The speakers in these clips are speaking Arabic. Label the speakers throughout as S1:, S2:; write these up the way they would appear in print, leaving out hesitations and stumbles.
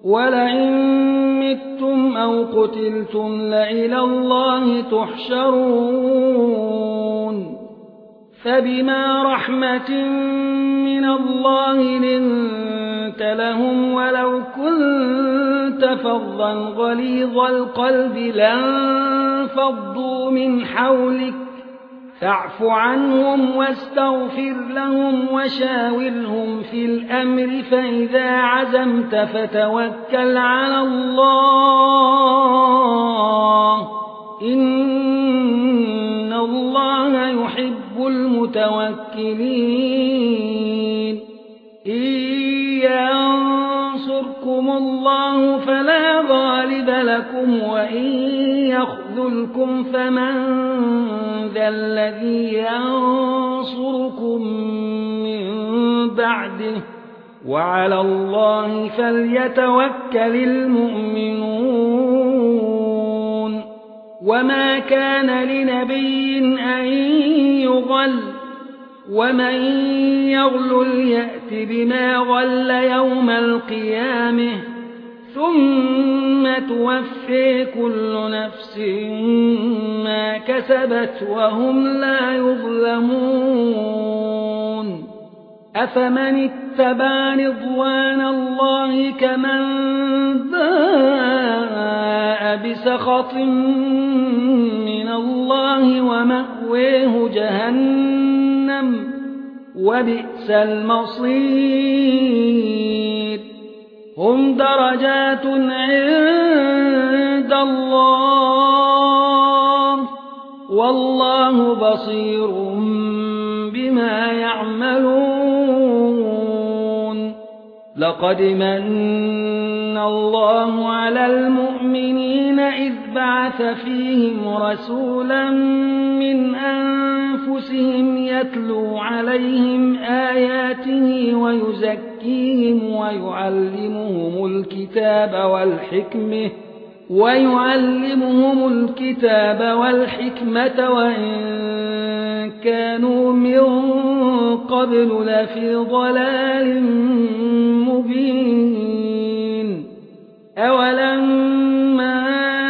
S1: ولئن متم أو قتلتم لإلى الله تحشرون فبما رحمة من الله لنت لهم ولو كنت فظا غليظ القلب لانفضوا من حولك فاعف عنهم واستغفر لهم وشاورهم في الأمر فإذا عزمت فتوكل على الله إن الله يحب المتوكلين إن ينصركم الله فلا غالب لكم وإن يخذلكم فمن ذا الذي ينصركم من بعده وعلى الله فليتوكل المؤمنون وما كان لنبي أن يغل ومن يغلل يأت بما غل يوم القيامة ثم توفي كل نفس ما كسبت وهم لا يظلمون أفمن اتبع رضوان الله كمن باء بسخط من الله ومأويه جهنم وبئس المصير هم درجات عند الله والله بصير بما يعملون لقد من الله على المؤمنين إذ بعث فيهم رسولا من أنفسهم يتلو عليهم آياته ويزكيهم ويعلمهم الكتاب والحكمة وإن كانوا من قبل لفي ضلال مبين أولما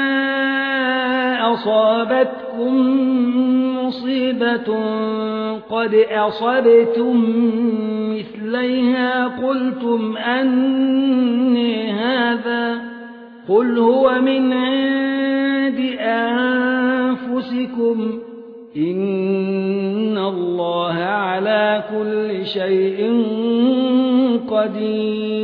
S1: أصابتكم مصيبة قد أصبتم مثليها قلتم أني هذا قل هو من عند أنفسكم إن الله على كل شيء قدير